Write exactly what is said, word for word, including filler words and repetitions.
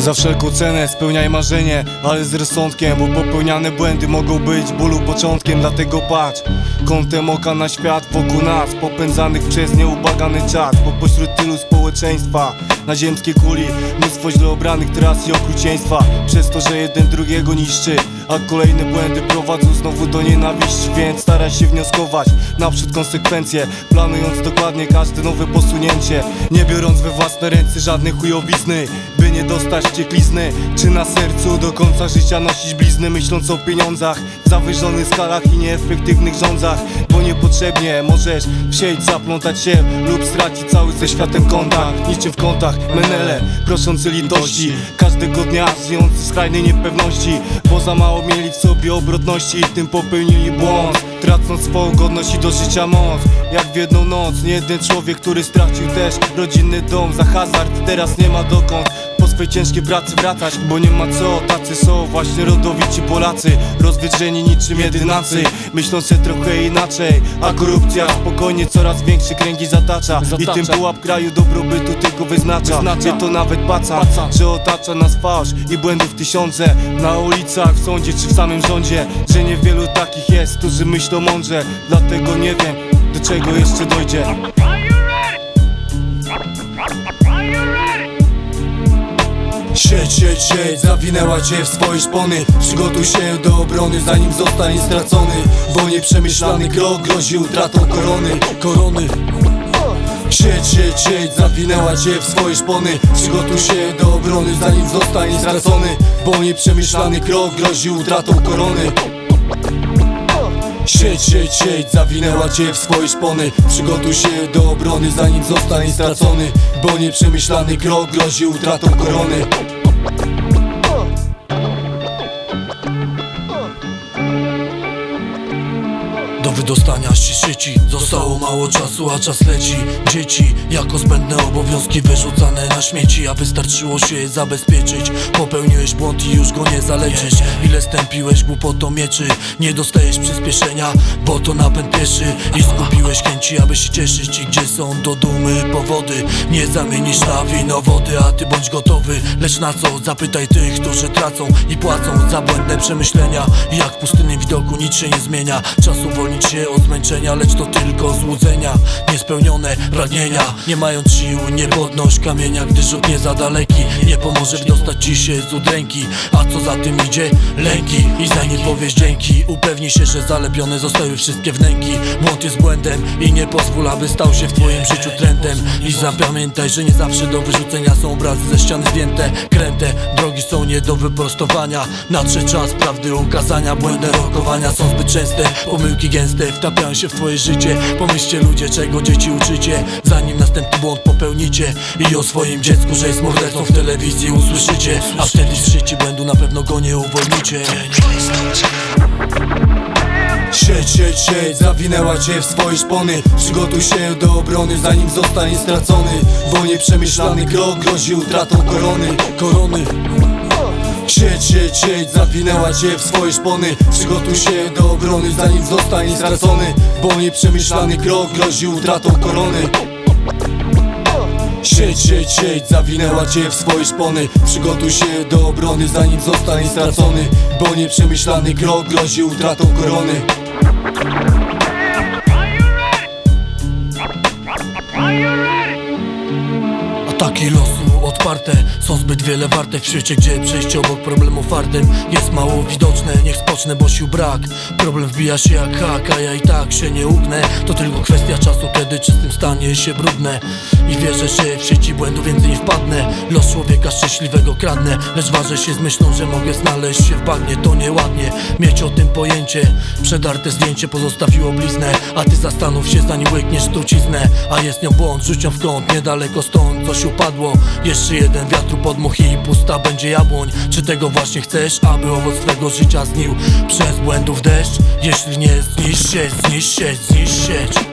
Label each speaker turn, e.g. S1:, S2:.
S1: Za wszelką cenę spełniaj marzenie, ale z rozsądkiem, bo popełniane błędy mogą być bólu początkiem. Dlatego patrz kątem oka na świat wokół nas, popędzanych przez nieubagany czas. Bo pośród tylu społeczeństwa na ziemskiej kuli mnóstwo źle obranych tras i okrucieństwa, przez to, że jeden drugiego niszczy, a kolejne błędy prowadzą znowu do nienawiści. Więc staraj się wnioskować naprzód konsekwencje, planując dokładnie każde nowe posunięcie, nie biorąc we własne ręce żadnej chujowizny, by nie dostać wścieklizny, czy na sercu do końca życia nosić blizny, myśląc o pieniądzach w zawyżonych skalach i nieefektywnych rządzach. Bo niepotrzebnie możesz w sieć zaplątać się lub stracić cały ze światem kontakt, niczym w kątach Menele proszący litości, każdego dnia żyjący w skrajnej niepewności, bo za mało mieli w sobie obrotności i tym popełnili błąd, tracąc swą godność i do życia moc. Jak w jedną noc niejeden człowiek, który stracił też rodzinny dom za hazard, teraz nie ma dokąd po swej ciężkiej pracy wracać, bo nie ma co. Tacy są właśnie rodowici Polacy, rozwydrzeni niczym jedynacy, myślą się trochę inaczej, a korupcja spokojnie coraz większe kręgi zatacza, zatacza. I tym pułap kraju dobrobytu tylko wyznacza, wyznacza. Nie to nawet paca, paca, że otacza nas fałsz i błędów tysiące, na ulicach, w sądzie czy w samym rządzie, że niewielu takich jest, którzy myślą mądrze. Dlatego nie wiem, do czego jeszcze dojdzie.
S2: Sieć, sieć, sieć zawinęła cię w swoje szpony. Przygotuj się do obrony, zanim zostanie stracony, bo nieprzemyślany krok grozi utratą korony. Korony. Sieć, sieć, sieć zawinęła cię w swoje szpony. Przygotuj się do obrony, zanim zostanie stracony, bo nieprzemyślany krok grozi utratą korony. Sieć, sieć, sieć zawinęła cię w swoje szpony. Przygotuj się do obrony, zanim zostanie stracony, bo nieprzemyślany krok grozi utratą korony. Do wydostania się sieci zostało mało czasu, a czas leci. Dzieci jako zbędne obowiązki wyrzucane na śmieci, a wystarczyło się zabezpieczyć. Popełniłeś błąd i już go nie zaleczysz. Ile stępiłeś głupotą mieczy, nie dostajesz przyspieszenia, bo to napęd pieszy. I zgubiłeś chęci, aby się cieszyć. I gdzie są do dumy powody, nie zamienisz na wino wody. A ty bądź gotowy, lecz na co? Zapytaj tych, którzy tracą i płacą za błędne przemyślenia. I jak w pustynnym widoku nic się nie zmienia, czas uwolnić się od zmęczenia, lecz to tylko złudzenia. Niespełnione pragnienia, nie mając sił nie podnoś kamienia, gdy rzut nie za daleki nie pomoże dostać ci się z udręki. A co za tym idzie? Lęki. I zanim powiesz dzięki, upewnij się, że zalepione zostały wszystkie wnęki. Błąd jest błędem i nie pozwól, aby stał się w twoim życiu trendem. I zapamiętaj, że nie zawsze do wyrzucenia są obrazy ze ściany zdjęte. Kręte drogi są nie do wyprostowania, nadszedł czas prawdy ukazania. Błędne rokowania są zbyt częste, pomyłki gęste wtapiają się w twoje życie. Pomyślcie ludzie, czego dzieci uczycie, zanim następny błąd popełnicie. I o swoim dziecku, że jest mordercą, w telewizji usłyszycie, a wtedy z sieci błędu na pewno go nie uwolnicie. Sieć, sieć, sieć zawinęła cię w swoje szpony. Przygotuj się do obrony, zanim zostanie stracony, bo nieprzemyślany krok grozi utratą korony. Korony. Sieć, sieć, sieć zawinęła cię w swoje szpony. Przygotuj się do obrony, zanim zostanie stracony, bo nieprzemyślany krok grozi utratą korony. Sieć, sieć, sieć zawinęła cię w swoje szpony. Przygotuj się do obrony, zanim zostanie stracony, bo nieprzemyślany krok grozi utratą korony. Ataki losu odparte są zbyt wiele warte w świecie, gdzie przejście obok problemu fartem jest mało widoczne. Niech spocznę, bo sił brak, problem wbija się jak hak, a ja i tak się nie ugnę. To tylko kwestia czasu, kiedy czystym stanie się brudne. I wierzę, że w sieci błędu więcej nie wpadnę. Los człowieka szczęśliwego kradnę, lecz ważę się z myślą, że mogę znaleźć się w bagnie. To nieładnie mieć o tym pojęcie. Przedarte zdjęcie pozostawiło bliznę, a ty zastanów się, zanim łykniesz truciznę. A jest nią błąd, rzuć ją w kąt, niedaleko stąd coś upadło. Jeszcze jeden wiatru podmuch i pusta będzie jabłoń. Czy tego właśnie chcesz, aby owoc twego życia zgnił przez błędów deszcz? Jeśli nie, zniszcz się, zniszcz się, zniszcz sieć.